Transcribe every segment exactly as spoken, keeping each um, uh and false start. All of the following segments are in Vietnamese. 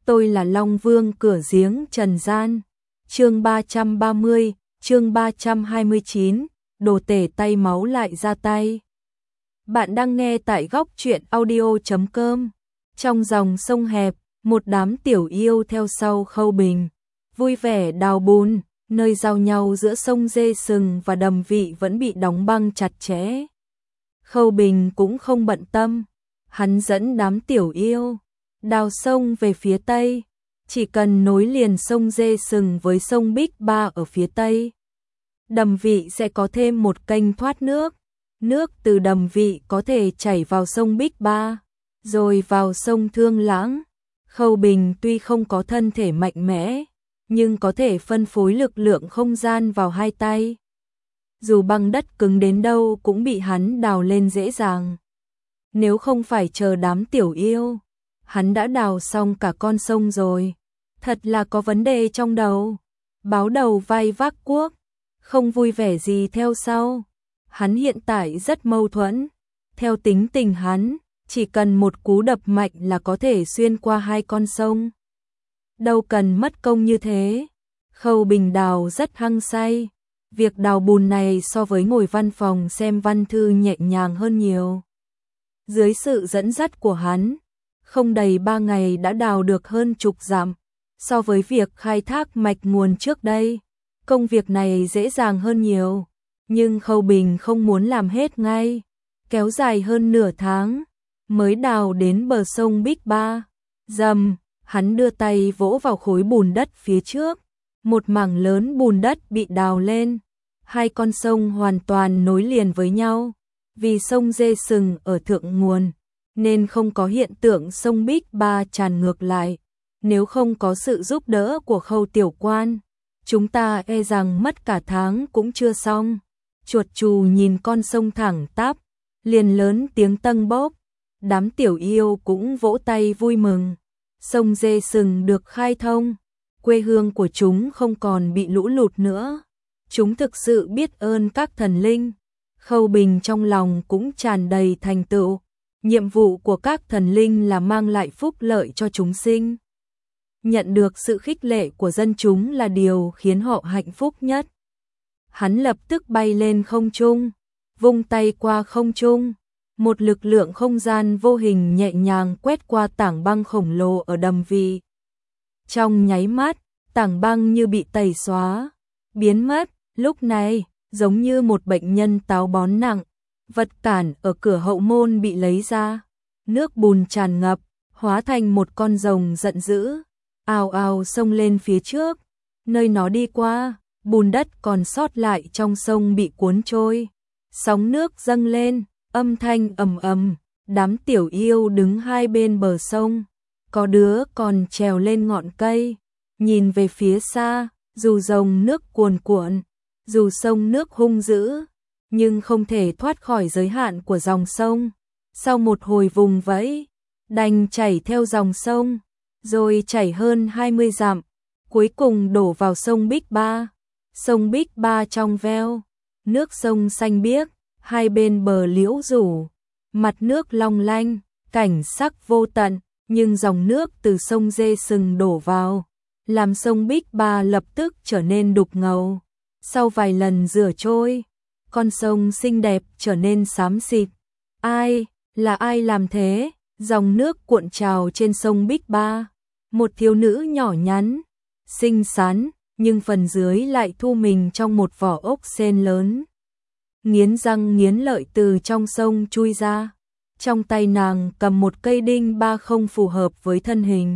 tôi là Long Vương cửa giếng trần gian. Chương ba trăm ba mươi, chương ba trăm hai mươi chín, đồ tể tay máu lại ra tay. Bạn đang nghe tại góc truyện audio chấm com. Trong dòng sông hẹp, một đám tiểu yêu theo sau Khâu Bình, vui vẻ đào bùn, nơi giao nhau giữa sông Dê Sừng và Đầm Vị vẫn bị đóng băng chặt chẽ. Khâu Bình cũng không bận tâm, hắn dẫn đám tiểu yêu đào sông về phía tây, chỉ cần nối liền sông Dê Sừng với sông Bích Ba ở phía tây, Đầm Vị sẽ có thêm một kênh thoát nước. Nước từ Đầm Vị có thể chảy vào sông Bích Ba, rồi vào sông Thương Lãng. Khâu Bình tuy không có thân thể mạnh mẽ, nhưng có thể phân phối lực lượng không gian vào hai tay. Dù băng đất cứng đến đâu cũng bị hắn đào lên dễ dàng. Nếu không phải chờ đám tiểu yêu, hắn đã đào xong cả con sông rồi. Thật là có vấn đề trong đầu. Báo đầu vai vác cuốc, không vui vẻ gì theo sau. Hắn hiện tại rất mâu thuẫn. Theo tính tình hắn, chỉ cần một cú đập mạnh là có thể xuyên qua hai con sông. Đâu cần mất công như thế. Khâu Bình đào rất hăng say. Việc đào bùn này so với ngồi văn phòng xem văn thư nhẹ nhàng hơn nhiều. Dưới sự dẫn dắt của hắn, không đầy ba ngày đã đào được hơn chục dặm. So với việc khai thác mạch nguồn trước đây, công việc này dễ dàng hơn nhiều. Nhưng Khâu Bình không muốn làm hết ngay, kéo dài hơn nửa tháng, mới đào đến bờ sông Bích Ba. Rầm, hắn đưa tay vỗ vào khối bùn đất phía trước, một mảng lớn bùn đất bị đào lên. Hai con sông hoàn toàn nối liền với nhau, vì sông Dê Sừng ở thượng nguồn, nên không có hiện tượng sông Bích Ba tràn ngược lại. Nếu không có sự giúp đỡ của Khâu tiểu quan, chúng ta e rằng mất cả tháng cũng chưa xong. Chuột chù nhìn con sông thẳng tắp, liền lớn tiếng tâng bốc. Đám tiểu yêu cũng vỗ tay vui mừng. Sông Dê Sừng được khai thông, quê hương của chúng không còn bị lũ lụt nữa. Chúng thực sự biết ơn các thần linh. Khâu Bình trong lòng cũng tràn đầy thành tựu. Nhiệm vụ của các thần linh là mang lại phúc lợi cho chúng sinh. Nhận được sự khích lệ của dân chúng là điều khiến họ hạnh phúc nhất. Hắn lập tức bay lên không trung, vung tay qua không trung. Một lực lượng không gian vô hình nhẹ nhàng quét qua tảng băng khổng lồ ở Đầm Vị. Trong nháy mắt, tảng băng như bị tẩy xóa, biến mất. Lúc này, giống như một bệnh nhân táo bón nặng, vật cản ở cửa hậu môn bị lấy ra. Nước bùn tràn ngập, hóa thành một con rồng giận dữ, ào ào xông lên phía trước. Nơi nó đi qua, bùn đất còn sót lại trong sông bị cuốn trôi. Sóng nước dâng lên, âm thanh ầm ầm. Đám tiểu yêu đứng hai bên bờ sông, có đứa còn trèo lên ngọn cây, nhìn về phía xa. Dù dòng nước cuồn cuộn, dù sông nước hung dữ, nhưng không thể thoát khỏi giới hạn của dòng sông. Sau một hồi vùng vẫy, đành chảy theo dòng sông, rồi chảy hơn hai mươi dặm, cuối cùng đổ vào sông Bích Ba. Sông Bích Ba trong veo, nước sông xanh biếc, hai bên bờ liễu rủ, mặt nước long lanh, cảnh sắc vô tận. Nhưng dòng nước từ sông Dê Sừng đổ vào, làm sông Bích Ba lập tức trở nên đục ngầu. Sau vài lần rửa trôi, con sông xinh đẹp trở nên xám xịt. Ai, là ai làm thế? Dòng nước cuộn trào trên sông Bích Ba. Một thiếu nữ nhỏ nhắn, xinh xắn, nhưng phần dưới lại thu mình trong một vỏ ốc sên lớn. Nghiến răng nghiến lợi từ trong sông chui ra. Trong tay nàng cầm một cây đinh ba không phù hợp với thân hình.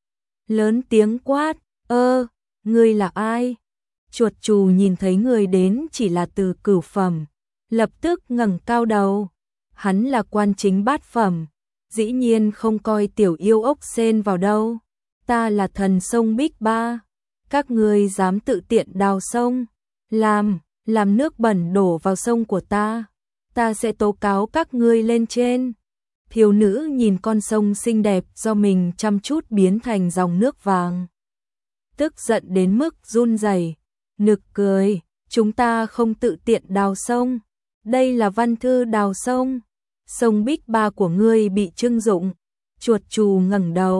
Lớn tiếng quát, ơ, ngươi là ai? Chuột chù nhìn thấy người đến chỉ là từ cửu phẩm, lập tức ngẩng cao đầu. Hắn là quan chính bát phẩm, dĩ nhiên không coi tiểu yêu ốc sên vào đâu. Ta là thần sông Bích Ba, các ngươi dám tự tiện đào sông, làm, làm nước bẩn đổ vào sông của ta, ta sẽ tố cáo các ngươi lên trên. Thiếu nữ nhìn con sông xinh đẹp do mình chăm chút biến thành dòng nước vàng, tức giận đến mức run rẩy, nực cười. Chúng ta không tự tiện đào sông, đây là văn thư đào sông. Sông Bích Ba của ngươi bị trưng dụng. Chuột chù ngẩng đầu,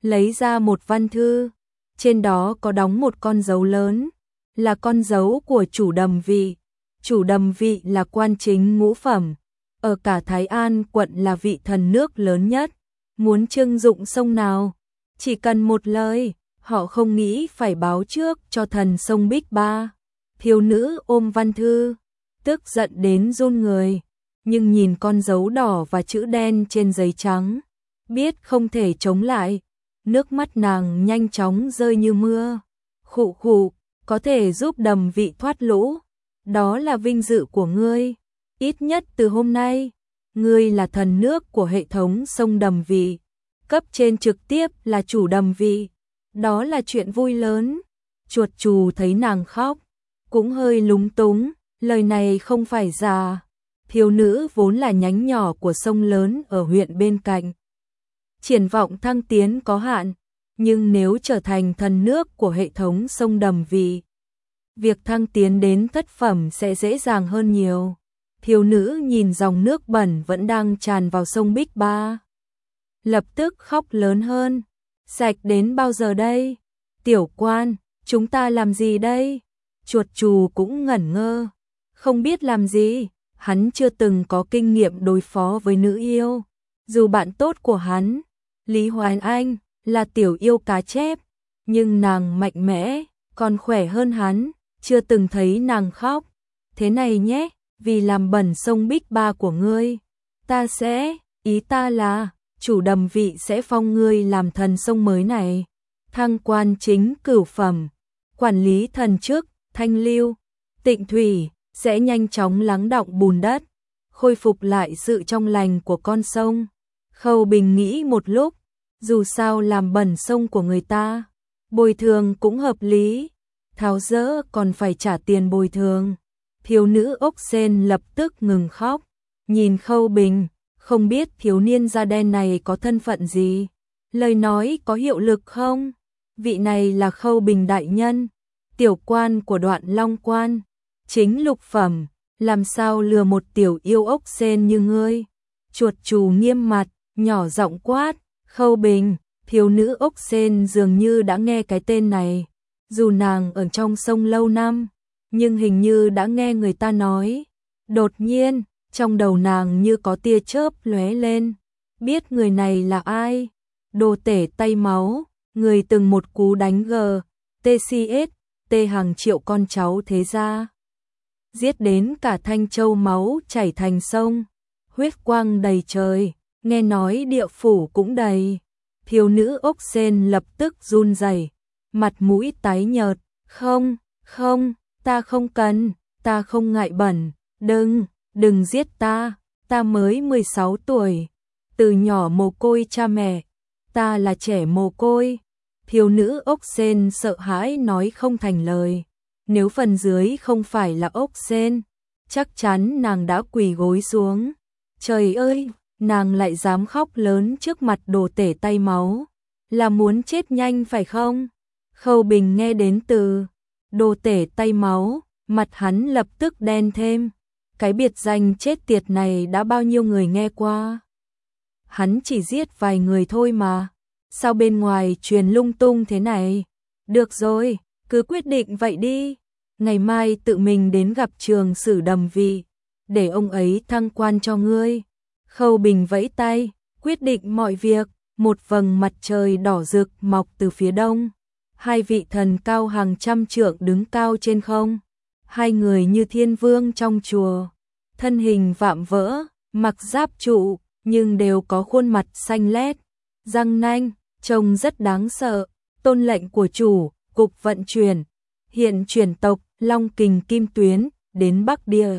lấy ra một văn thư, trên đó có đóng một con dấu lớn, là con dấu của chủ đầm vị. Chủ đầm vị là quan chính ngũ phẩm, ở cả Thái An quận là vị thần nước lớn nhất, muốn trưng dụng sông nào, chỉ cần một lời, họ không nghĩ phải báo trước cho thần sông Bích Ba. Thiếu nữ ôm văn thư, tức giận đến run người, nhưng nhìn con dấu đỏ và chữ đen trên giấy trắng, biết không thể chống lại, nước mắt nàng nhanh chóng rơi như mưa. Khụ khụ, có thể giúp đầm vị thoát lũ, đó là vinh dự của ngươi, ít nhất từ hôm nay, ngươi là thần nước của hệ thống sông đầm vị, cấp trên trực tiếp là chủ đầm vị, đó là chuyện vui lớn. Chuột chù thấy nàng khóc, cũng hơi lúng túng, lời này không phải giả. Thiếu nữ vốn là nhánh nhỏ của sông lớn ở huyện bên cạnh. Triển vọng thăng tiến có hạn, nhưng nếu trở thành thần nước của hệ thống sông đầm vị, việc thăng tiến đến thất phẩm sẽ dễ dàng hơn nhiều. Thiếu nữ nhìn dòng nước bẩn vẫn đang tràn vào sông Bích Ba, lập tức khóc lớn hơn. Sạch đến bao giờ đây? Tiểu quan, chúng ta làm gì đây? Chuột chù cũng ngẩn ngơ, không biết làm gì, hắn chưa từng có kinh nghiệm đối phó với nữ yêu. Dù bạn tốt của hắn, Lý Hoài Anh, là tiểu yêu cá chép, nhưng nàng mạnh mẽ, còn khỏe hơn hắn, chưa từng thấy nàng khóc. Thế này nhé, vì làm bẩn sông Bích Ba của ngươi, ta sẽ, ý ta là, chủ đầm vị sẽ phong ngươi làm thần sông mới này. Thăng quan chính cửu phẩm, quản lý thần chức, thanh lưu, tịnh thủy, sẽ nhanh chóng lắng đọng bùn đất, khôi phục lại sự trong lành của con sông. Khâu Bình nghĩ một lúc, dù sao làm bẩn sông của người ta, bồi thường cũng hợp lý, tháo dỡ còn phải trả tiền bồi thường. Thiếu nữ ốc sên lập tức ngừng khóc, nhìn Khâu Bình, không biết thiếu niên da đen này có thân phận gì, lời nói có hiệu lực không? Vị này là Khâu Bình đại nhân, tiểu quan của Đoạn Long quan, chính lục phẩm, làm sao lừa một tiểu yêu ốc sên như ngươi? Chuột chù nghiêm mặt, nhỏ giọng quát, Khâu Bình. Thiếu nữ ốc sên dường như đã nghe cái tên này, dù nàng ở trong sông lâu năm, nhưng hình như đã nghe người ta nói. Đột nhiên, trong đầu nàng như có tia chớp lóe lên, biết người này là ai? Đồ tể tay máu, người từng một cú đánh G, tê xê ét, tê hàng triệu con cháu thế gia, giết đến cả Thanh Châu máu chảy thành sông, huyết quang đầy trời, nghe nói địa phủ cũng đầy. Thiếu nữ ốc sên lập tức run rẩy, mặt mũi tái nhợt, không, không, ta không cần, ta không ngại bẩn, đừng, đừng giết ta, ta mới mười sáu tuổi, từ nhỏ mồ côi cha mẹ, ta là trẻ mồ côi. Thiếu nữ ốc sên sợ hãi nói không thành lời, nếu phần dưới không phải là ốc sên, chắc chắn nàng đã quỳ gối xuống. Trời ơi, nàng lại dám khóc lớn trước mặt đồ tể tay máu, là muốn chết nhanh phải không? Khâu Bình nghe đến từ đồ tể tay máu, mặt hắn lập tức đen thêm, cái biệt danh chết tiệt này đã bao nhiêu người nghe qua. Hắn chỉ giết vài người thôi mà, sao bên ngoài truyền lung tung thế này? Được rồi, cứ quyết định vậy đi, ngày mai tự mình đến gặp trường sử đầm vị, để ông ấy thăng quan cho ngươi. Khâu Bình vẫy tay, quyết định mọi việc. Một vầng mặt trời đỏ rực mọc từ phía đông, hai vị thần cao hàng trăm trượng đứng cao trên không, hai người như thiên vương trong chùa, thân hình vạm vỡ, mặc giáp trụ, nhưng đều có khuôn mặt xanh lét, răng nanh, trông rất đáng sợ. Tôn lệnh của chủ, cục vận chuyển, hiện chuyển tộc, Long Kình Kim Tuyến, đến Bắc Địa.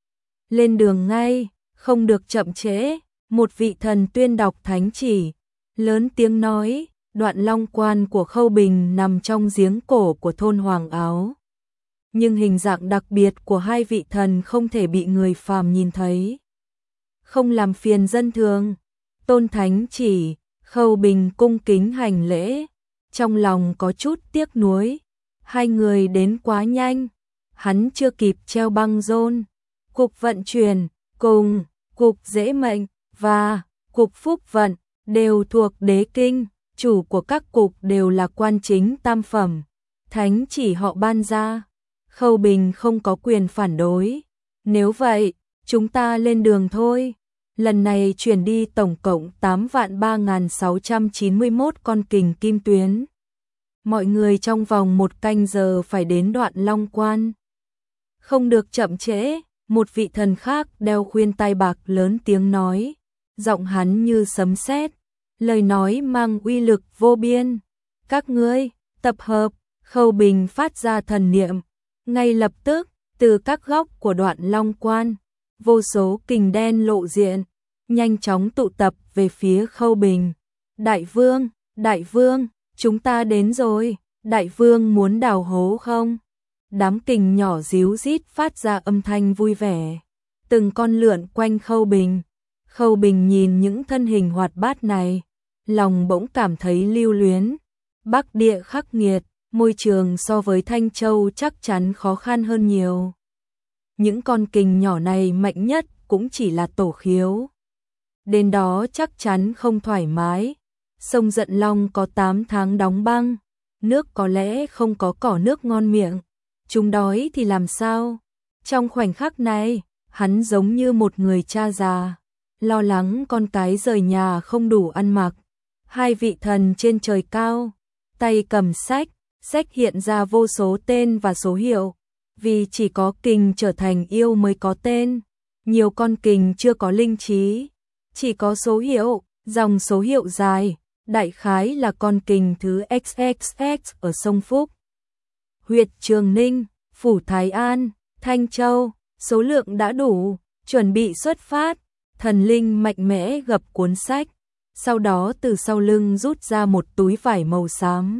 Lên đường ngay, không được chậm trễ. Một vị thần tuyên đọc thánh chỉ, lớn tiếng nói. Đoạn Long quan của Khâu Bình nằm trong giếng cổ của thôn Hoàng Áo, nhưng hình dạng đặc biệt của hai vị thần không thể bị người phàm nhìn thấy, không làm phiền dân thường. Tôn thánh chỉ, Khâu Bình cung kính hành lễ, trong lòng có chút tiếc nuối, hai người đến quá nhanh, hắn chưa kịp treo băng rôn. Cục vận chuyển, cùng cục dễ mệnh và cục phúc vận đều thuộc đế kinh, chủ của các cục đều là quan chính tam phẩm, thánh chỉ họ ban ra, Khâu Bình không có quyền phản đối. Nếu vậy, chúng ta lên đường thôi. Lần này chuyển đi tổng cộng tám vạn ba nghìn sáu trăm chín mươi mốt con kình kim tuyến. Mọi người trong vòng một canh giờ phải đến Đoạn Long Quan. Không được chậm trễ, một vị thần khác đeo khuyên tai bạc lớn tiếng nói, giọng hắn như sấm sét, lời nói mang uy lực vô biên. Các ngươi, tập hợp. Khâu Bình phát ra thần niệm, ngay lập tức, từ các góc của Đoạn Long Quan, vô số kình đen lộ diện, nhanh chóng tụ tập về phía Khâu Bình. Đại vương, đại vương, chúng ta đến rồi, đại vương muốn đào hố không? Đám kình nhỏ ríu rít phát ra âm thanh vui vẻ, từng con lượn quanh Khâu Bình. Khâu Bình nhìn những thân hình hoạt bát này, lòng bỗng cảm thấy lưu luyến. Bắc địa khắc nghiệt, môi trường so với Thanh Châu chắc chắn khó khăn hơn nhiều. Những con kình nhỏ này mạnh nhất cũng chỉ là tổ khiếu. Đến đó chắc chắn không thoải mái. Sông Giận Long có tám tháng đóng băng, nước có lẽ không có cỏ nước ngon miệng. Chúng đói thì làm sao? Trong khoảnh khắc này, hắn giống như một người cha già, lo lắng con cái rời nhà không đủ ăn mặc. Hai vị thần trên trời cao, tay cầm sách, sách hiện ra vô số tên và số hiệu, vì chỉ có kình trở thành yêu mới có tên. Nhiều con kình chưa có linh trí, chỉ có số hiệu, dòng số hiệu dài, đại khái là con kình thứ ích ích ích ở sông Phúc, huyệt Trường Ninh, phủ Thái An, Thanh Châu, số lượng đã đủ, chuẩn bị xuất phát. Thần linh mạnh mẽ gập cuốn sách, sau đó từ sau lưng rút ra một túi vải màu xám.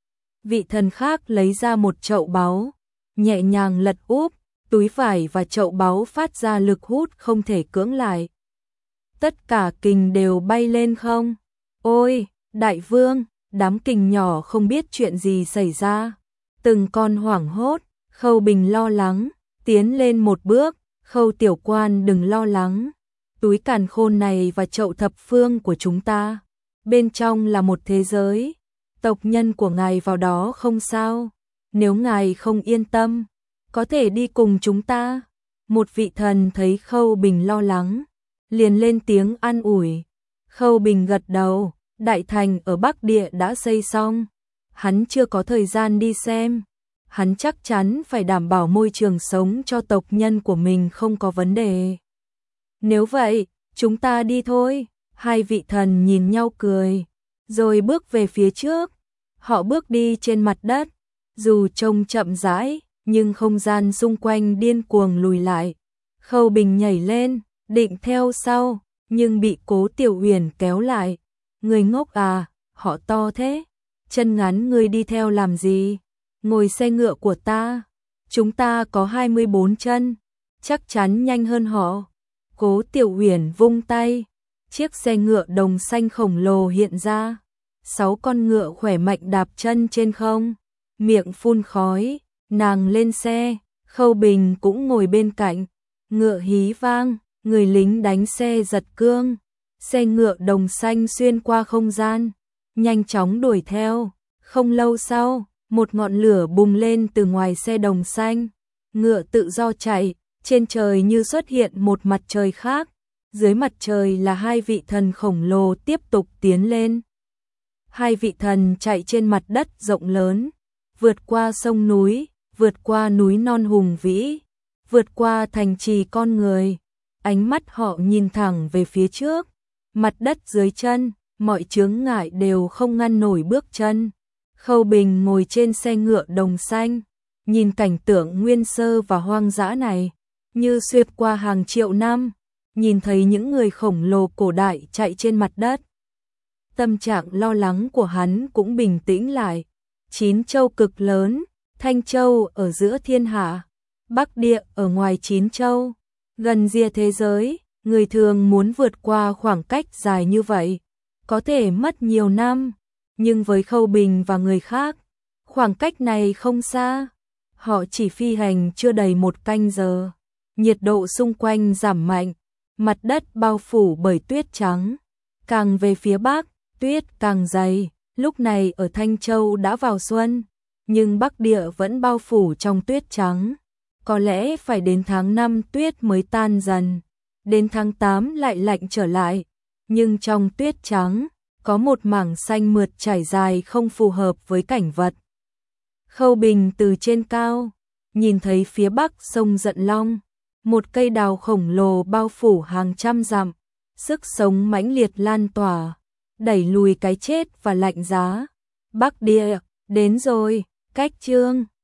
Vị thần khác lấy ra một chậu báu, nhẹ nhàng lật úp, túi vải và chậu báu phát ra lực hút không thể cưỡng lại. Tất cả kình đều bay lên không. Ôi, đại vương, đám kình nhỏ không biết chuyện gì xảy ra. Từng con hoảng hốt, Khâu Bình lo lắng, tiến lên một bước, Khâu tiểu quan đừng lo lắng. Túi càn khôn này và chậu thập phương của chúng ta, bên trong là một thế giới. Tộc nhân của ngài vào đó không sao. Nếu ngài không yên tâm, có thể đi cùng chúng ta. Một vị thần thấy Khâu Bình lo lắng, liền lên tiếng an ủi. Khâu Bình gật đầu, đại thành ở Bắc Địa đã xây xong. Hắn chưa có thời gian đi xem. Hắn chắc chắn phải đảm bảo môi trường sống cho tộc nhân của mình không có vấn đề. Nếu vậy, chúng ta đi thôi. Hai vị thần nhìn nhau cười, rồi bước về phía trước. Họ bước đi trên mặt đất, dù trông chậm rãi, nhưng không gian xung quanh điên cuồng lùi lại. Khâu Bình nhảy lên, định theo sau, nhưng bị Cố Tiểu Uyển kéo lại. Người ngốc à, họ to thế, chân ngắn người đi theo làm gì? Ngồi xe ngựa của ta, chúng ta có hai mươi bốn chân, chắc chắn nhanh hơn họ. Cố Tiểu Uyển vung tay, chiếc xe ngựa đồng xanh khổng lồ hiện ra. Sáu con ngựa khỏe mạnh đạp chân trên không, miệng phun khói, nàng lên xe, Khâu Bình cũng ngồi bên cạnh. Ngựa hí vang, người lính đánh xe giật cương, xe ngựa đồng xanh xuyên qua không gian, nhanh chóng đuổi theo. Không lâu sau, một ngọn lửa bùng lên từ ngoài xe đồng xanh, ngựa tự do chạy, trên trời như xuất hiện một mặt trời khác, dưới mặt trời là hai vị thần khổng lồ tiếp tục tiến lên. Hai vị thần chạy trên mặt đất rộng lớn, vượt qua sông núi, vượt qua núi non hùng vĩ, vượt qua thành trì con người. Ánh mắt họ nhìn thẳng về phía trước, mặt đất dưới chân, mọi chướng ngại đều không ngăn nổi bước chân. Khâu Bình ngồi trên xe ngựa đồng xanh, nhìn cảnh tượng nguyên sơ và hoang dã này, như xuyên qua hàng triệu năm, nhìn thấy những người khổng lồ cổ đại chạy trên mặt đất. Tâm trạng lo lắng của hắn cũng bình tĩnh lại. Chín châu cực lớn, Thanh Châu ở giữa thiên hạ, Bắc Địa ở ngoài chín châu, gần rìa thế giới, người thường muốn vượt qua khoảng cách dài như vậy, có thể mất nhiều năm, nhưng với Khâu Bình và người khác, khoảng cách này không xa. Họ chỉ phi hành chưa đầy một canh giờ, nhiệt độ xung quanh giảm mạnh, mặt đất bao phủ bởi tuyết trắng, càng về phía bắc, tuyết càng dày, Lúc này ở Thanh Châu đã vào xuân, nhưng Bắc Địa vẫn bao phủ trong tuyết trắng. Có lẽ phải đến tháng năm tuyết mới tan dần, đến tháng tám lại lạnh trở lại, nhưng trong tuyết trắng có một mảng xanh mượt trải dài không phù hợp với cảnh vật. Khâu Bình từ trên cao, nhìn thấy phía bắc sông Dận Long, một cây đào khổng lồ bao phủ hàng trăm dặm, sức sống mãnh liệt lan tỏa, đẩy lùi cái chết và lạnh giá. Bắc Địa, đến rồi, cách chương